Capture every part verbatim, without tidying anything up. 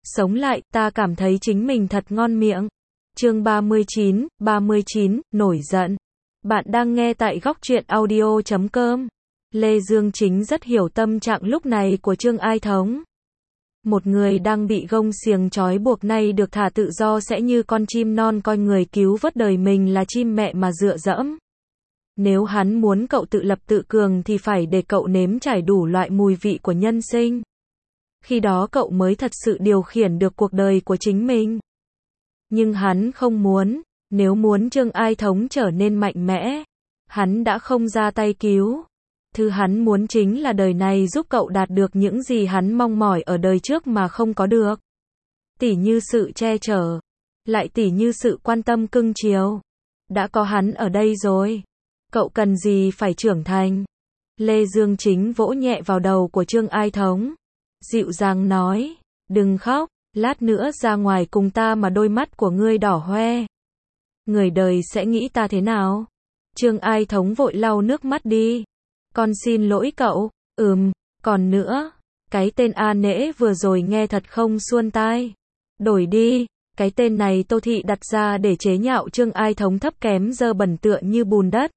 sống lại, ta cảm thấy chính mình thật ngon miệng. Chương ba mươi chín, ba mươi chín, nổi giận. Bạn đang nghe tại góc truyện audio chấm com. Lê Dương Chính rất hiểu tâm trạng lúc này của Trương Ai Thống. Một người đang bị gông xiềng trói buộc nay được thả tự do sẽ như con chim non coi người cứu vớt đời mình là chim mẹ mà dựa dẫm. Nếu hắn muốn cậu tự lập tự cường thì phải để cậu nếm trải đủ loại mùi vị của nhân sinh. Khi đó cậu mới thật sự điều khiển được cuộc đời của chính mình. Nhưng hắn không muốn, nếu muốn Trương Ai Thống trở nên mạnh mẽ, hắn đã không ra tay cứu. Thứ hắn muốn chính là đời này giúp cậu đạt được những gì hắn mong mỏi ở đời trước mà không có được. Tỉ như sự che chở, lại tỉ như sự quan tâm cưng chiều. Đã có hắn ở đây rồi. Cậu cần gì phải trưởng thành? Lê Dương Chính vỗ nhẹ vào đầu của Trương Ai Thống. Dịu dàng nói, đừng khóc, lát nữa ra ngoài cùng ta mà đôi mắt của ngươi đỏ hoe. Người đời sẽ nghĩ ta thế nào? Trương Ai Thống vội lau nước mắt đi. Con xin lỗi cậu, ừm, còn nữa, cái tên A Nễ vừa rồi nghe thật không suôn tai. Đổi đi, cái tên này Tô Thị đặt ra để chế nhạo Trương Ai Thống thấp kém dơ bẩn tựa như bùn đất.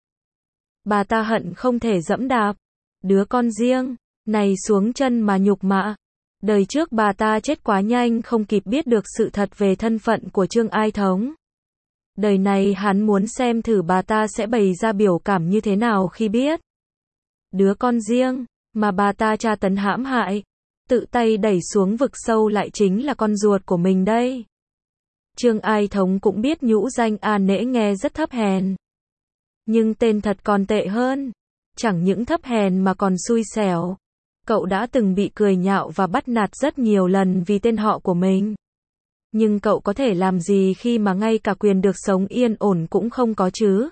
Bà ta hận không thể dẫm đạp đứa con riêng này xuống chân mà nhục mạ. Đời trước bà ta chết quá nhanh không kịp biết được sự thật về thân phận của Trương Ai Thống. Đời này hắn muốn xem thử bà ta sẽ bày ra biểu cảm như thế nào khi biết. Đứa con riêng mà bà ta tra tấn hãm hại, tự tay đẩy xuống vực sâu lại chính là con ruột của mình đây. Trương Ai Thống cũng biết nhũ danh A Nễ nghe rất thấp hèn. Nhưng tên thật còn tệ hơn. Chẳng những thấp hèn mà còn xui xẻo. Cậu đã từng bị cười nhạo và bắt nạt rất nhiều lần vì tên họ của mình. Nhưng cậu có thể làm gì khi mà ngay cả quyền được sống yên ổn cũng không có chứ?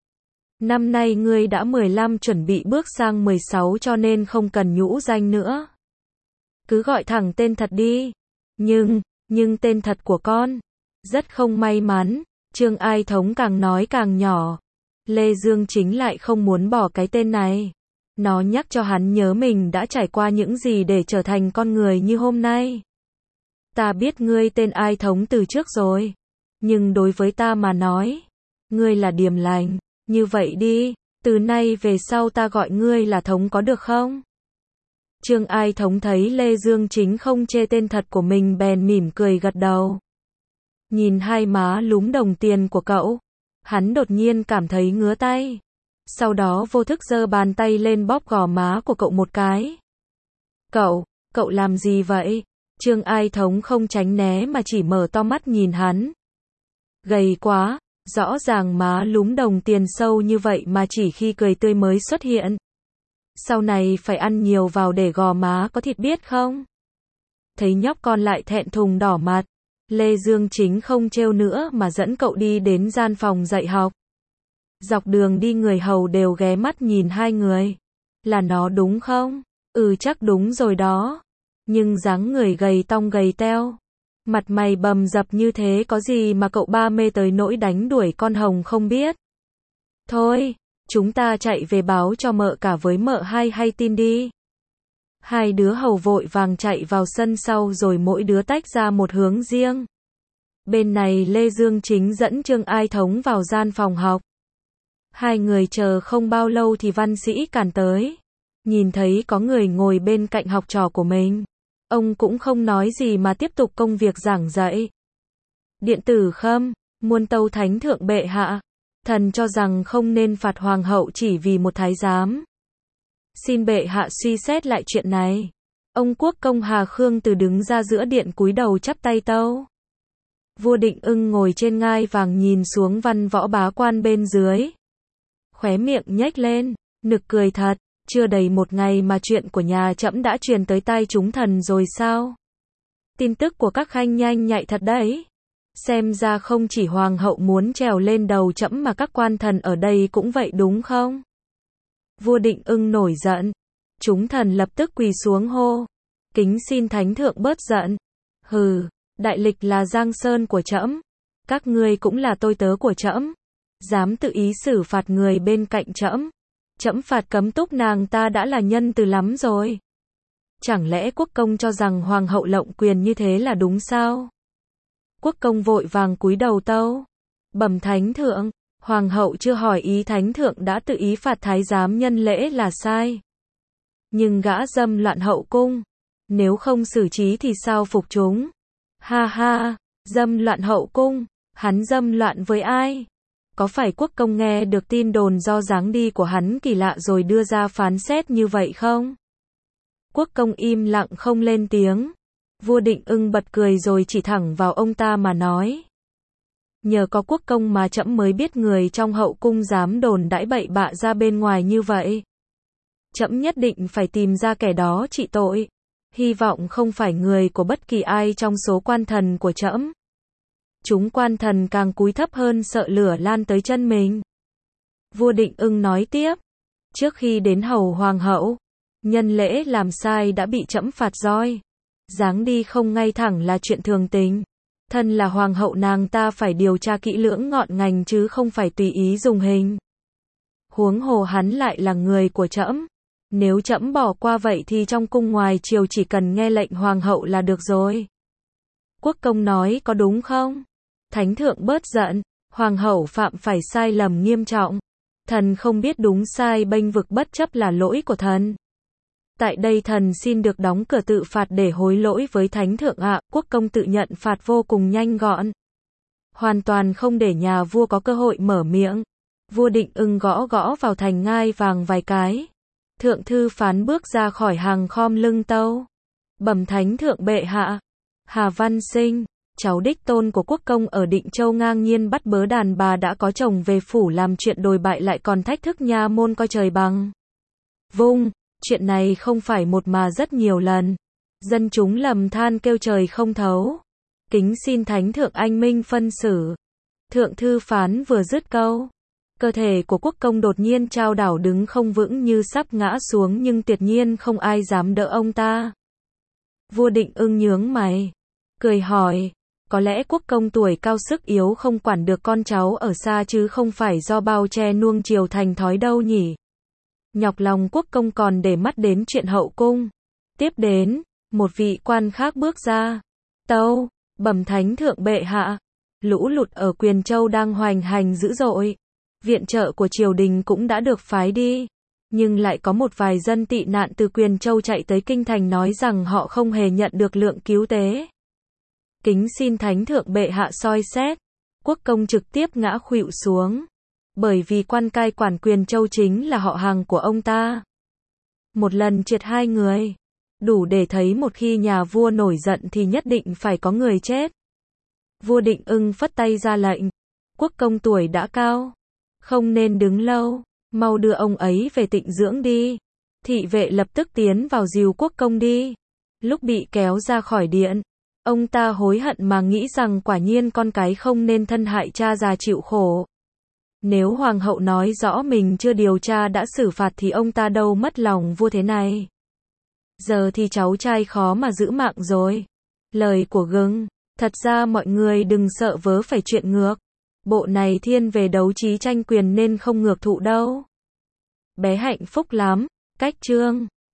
Năm nay ngươi đã mười lăm chuẩn bị bước sang mười sáu cho nên không cần nhũ danh nữa. Cứ gọi thẳng tên thật đi. Nhưng, nhưng tên thật của con rất không may mắn. Trương Ai Thống càng nói càng nhỏ. Lê Dương Chính lại không muốn bỏ cái tên này. Nó nhắc cho hắn nhớ mình đã trải qua những gì để trở thành con người như hôm nay. Ta biết ngươi tên Ai Thống từ trước rồi. Nhưng đối với ta mà nói, ngươi là Điềm Lành. Như vậy đi, từ nay về sau ta gọi ngươi là Thống có được không? Trương Ai Thống thấy Lê Dương Chính không chê tên thật của mình bèn mỉm cười gật đầu. Nhìn hai má lúm đồng tiền của cậu, hắn đột nhiên cảm thấy ngứa tay. Sau đó vô thức giơ bàn tay lên bóp gò má của cậu một cái. Cậu, cậu làm gì vậy? Trương Ai Thống không tránh né mà chỉ mở to mắt nhìn hắn. Gầy quá, rõ ràng má lúm đồng tiền sâu như vậy mà chỉ khi cười tươi mới xuất hiện. Sau này phải ăn nhiều vào để gò má có thịt biết không? Thấy nhóc con lại thẹn thùng đỏ mặt. Lê Dương Chính không trêu nữa mà dẫn cậu đi đến gian phòng dạy học. Dọc đường đi người hầu đều ghé mắt nhìn hai người. Là nó đúng không? Ừ chắc đúng rồi đó. Nhưng dáng người gầy tong gầy teo. Mặt mày bầm dập như thế có gì mà cậu ba mê tới nỗi đánh đuổi con hồng không biết. Thôi, chúng ta chạy về báo cho mợ cả với mợ hai hay tin đi. Hai đứa hầu vội vàng chạy vào sân sau rồi mỗi đứa tách ra một hướng riêng. Bên này Lê Dương Chính dẫn Trương Ai Thống vào gian phòng học. Hai người chờ không bao lâu thì văn sĩ cản tới. Nhìn thấy có người ngồi bên cạnh học trò của mình. Ông cũng không nói gì mà tiếp tục công việc giảng dạy. Điện tử Khâm, muôn tâu thánh thượng bệ hạ. Thần cho rằng không nên phạt hoàng hậu chỉ vì một thái giám. Xin bệ hạ suy xét lại chuyện này. Ông quốc công Hà Khương từ đứng ra giữa điện cúi đầu chắp tay tâu. Vua Định Ưng ngồi trên ngai vàng nhìn xuống văn võ bá quan bên dưới. Khóe miệng nhếch lên, nực cười thật, chưa đầy một ngày mà chuyện của nhà trẫm đã truyền tới tai chúng thần rồi sao? Tin tức của các khanh nhanh nhạy thật đấy. Xem ra không chỉ hoàng hậu muốn trèo lên đầu trẫm mà các quan thần ở đây cũng vậy đúng không? Vua Định Ưng nổi giận. Chúng thần lập tức quỳ xuống hô. Kính xin thánh thượng bớt giận. Hừ, đại lịch là giang sơn của trẫm. Các ngươi cũng là tôi tớ của trẫm. Dám tự ý xử phạt người bên cạnh trẫm. Trẫm phạt cấm túc nàng ta đã là nhân từ lắm rồi. Chẳng lẽ quốc công cho rằng hoàng hậu lộng quyền như thế là đúng sao? Quốc công vội vàng cúi đầu tâu. Bẩm thánh thượng, hoàng hậu chưa hỏi ý thánh thượng đã tự ý phạt thái giám nhân lễ là sai. Nhưng gã dâm loạn hậu cung, nếu không xử trí thì sao phục chúng? Ha ha, dâm loạn hậu cung, hắn dâm loạn với ai? Có phải quốc công nghe được tin đồn do dáng đi của hắn kỳ lạ rồi đưa ra phán xét như vậy không? Quốc công im lặng không lên tiếng. Vua Định Ưng bật cười rồi chỉ thẳng vào ông ta mà nói. Nhờ có quốc công mà trẫm mới biết người trong hậu cung dám đồn đãi bậy bạ ra bên ngoài như vậy. Trẫm nhất định phải tìm ra kẻ đó trị tội. Hy vọng không phải người của bất kỳ ai trong số quan thần của trẫm. Chúng quan thần càng cúi thấp hơn sợ lửa lan tới chân mình. Vua Định Ưng nói tiếp. Trước khi đến hầu hoàng hậu, nhân lễ làm sai đã bị trẫm phạt roi. Dáng đi không ngay thẳng là chuyện thường tình. Thân là hoàng hậu nàng ta phải điều tra kỹ lưỡng ngọn ngành chứ không phải tùy ý dùng hình. Huống hồ hắn lại là người của trẫm. Nếu trẫm bỏ qua vậy thì trong cung ngoài triều chỉ cần nghe lệnh hoàng hậu là được rồi. Quốc công nói có đúng không? Thánh thượng bớt giận, hoàng hậu phạm phải sai lầm nghiêm trọng. Thần không biết đúng sai bênh vực bất chấp là lỗi của thần. Tại đây thần xin được đóng cửa tự phạt để hối lỗi với thánh thượng ạ. Quốc công tự nhận phạt vô cùng nhanh gọn. Hoàn toàn không để nhà vua có cơ hội mở miệng. Vua Định Ưng gõ gõ vào thành ngai vàng vài cái. Thượng thư phán bước ra khỏi hàng khom lưng tâu. Bẩm thánh thượng bệ hạ. Hà Văn Sinh, cháu đích tôn của quốc công ở Định Châu ngang nhiên bắt bớ đàn bà đã có chồng về phủ làm chuyện đồi bại lại còn thách thức nha môn coi trời bằng vung. Chuyện này không phải một mà rất nhiều lần. Dân chúng lầm than kêu trời không thấu. Kính xin thánh thượng anh minh phân xử. Thượng thư phán vừa dứt câu. Cơ thể của quốc công đột nhiên chao đảo đứng không vững như sắp ngã xuống nhưng tuyệt nhiên không ai dám đỡ ông ta. Vua Định Ưng nhướng mày. Cười hỏi. Có lẽ quốc công tuổi cao sức yếu không quản được con cháu ở xa chứ không phải do bao che nuông chiều thành thói đâu nhỉ? Nhọc lòng quốc công còn để mắt đến chuyện hậu cung. Tiếp đến, một vị quan khác bước ra. Tâu, bẩm thánh thượng bệ hạ. Lũ lụt ở Quyền Châu đang hoành hành dữ dội. Viện trợ của triều đình cũng đã được phái đi. Nhưng lại có một vài dân tị nạn từ Quyền Châu chạy tới Kinh Thành nói rằng họ không hề nhận được lượng cứu tế. Kính xin thánh thượng bệ hạ soi xét. Quốc công trực tiếp ngã khuỵu xuống. Bởi vì quan cai quản Quyền Châu chính là họ hàng của ông ta. Một lần triệt hai người. Đủ để thấy một khi nhà vua nổi giận thì nhất định phải có người chết. Vua Định Ưng phất tay ra lệnh. Quốc công tuổi đã cao. Không nên đứng lâu. Mau đưa ông ấy về tịnh dưỡng đi. Thị vệ lập tức tiến vào dìu quốc công đi. Lúc bị kéo ra khỏi điện, ông ta hối hận mà nghĩ rằng quả nhiên con cái không nên thân hại cha già chịu khổ. Nếu hoàng hậu nói rõ mình chưa điều tra đã xử phạt thì ông ta đâu mất lòng vua thế này. Giờ thì cháu trai khó mà giữ mạng rồi. Lời của Gừng. Thật ra mọi người đừng sợ vớ phải chuyện ngược. Bộ này thiên về đấu trí tranh quyền nên không ngược thụ đâu. Bé hạnh phúc lắm. Cách chương.